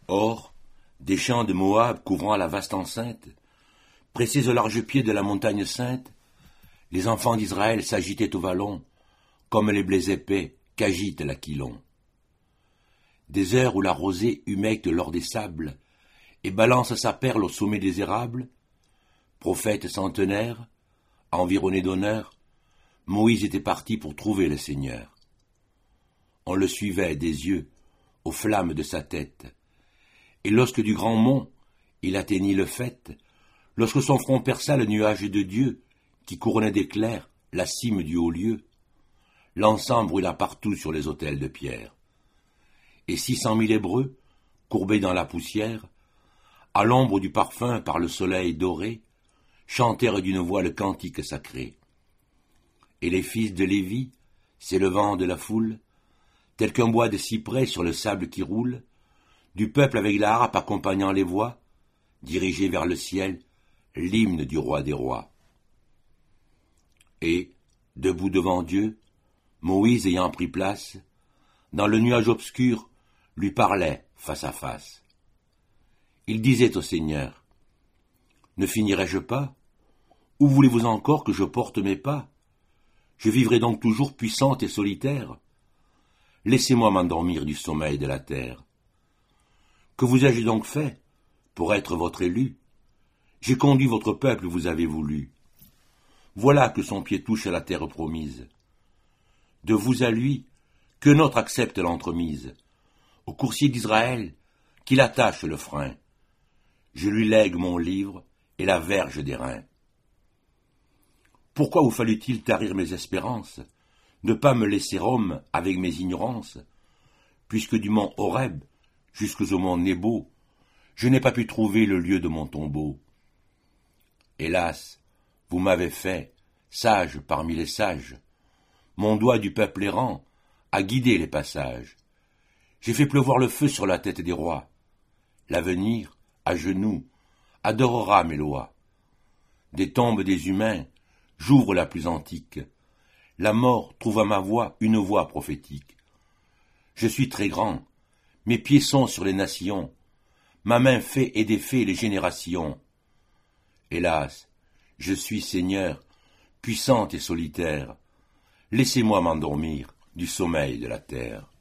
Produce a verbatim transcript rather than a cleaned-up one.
Or, des champs de Moab couvrant la vaste enceinte, pressés aux larges pieds de la montagne sainte, les enfants d'Israël s'agitaient au vallon, comme les blés épais qu'agite l'aquilon. Des heures où la rosée humecte lors des sables, et balance sa perle au sommet des érables, prophète centenaire, environné d'honneur, Moïse était parti pour trouver le Seigneur. On le suivait des yeux, aux flammes de sa tête, et lorsque du grand mont il atteignit le faîte, lorsque son front perça le nuage de Dieu, qui couronnait d'éclairs la cime du haut lieu, l'encens brûla partout sur les autels de pierre. Et six cent mille Hébreux, courbés dans la poussière, à l'ombre du parfum par le soleil doré, chantèrent d'une voix le cantique sacré. Et les fils de Lévi, s'élevant de la foule, tel qu'un bois de cyprès sur le sable qui roule, du peuple avec la harpe accompagnant les voix, dirigés vers le ciel, l'hymne du roi des rois. Et, debout devant Dieu, Moïse ayant pris place, dans le nuage obscur, lui parlait face à face. Il disait au Seigneur, « Ne finirai-je pas? Où voulez-vous encore que je porte mes pas? Je vivrai donc toujours puissante et solitaire. Laissez-moi m'endormir du sommeil de la terre. Que vous ai-je donc fait pour être votre élu? J'ai conduit votre peuple, vous avez voulu. Voilà que son pied touche à la terre promise. De vous à lui, que notre accepte l'entremise. Au coursier d'Israël, qu'il attache le frein. Je lui lègue mon livre et la verge des reins. Pourquoi vous fallut-il tarir mes espérances, ne pas me laisser homme avec mes ignorances, puisque du mont Horeb jusqu'au mont Nebo, je n'ai pas pu trouver le lieu de mon tombeau. Hélas, vous m'avez fait, sage parmi les sages, mon doigt du peuple errant a guidé les passages. J'ai fait pleuvoir le feu sur la tête des rois. L'avenir, à genoux, adorera mes lois. Des tombes des humains, j'ouvre la plus antique. La mort trouve à ma voix une voix prophétique. Je suis très grand, mes pieds sont sur les nations, ma main fait et défait les générations. Hélas, je suis Seigneur, puissante et solitaire. Laissez-moi m'endormir du sommeil de la terre.